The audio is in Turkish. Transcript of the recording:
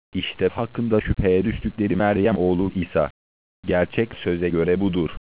İşte hakkında şüpheye düştükleri Meryem oğlu İsa. Gerçek söze göre budur.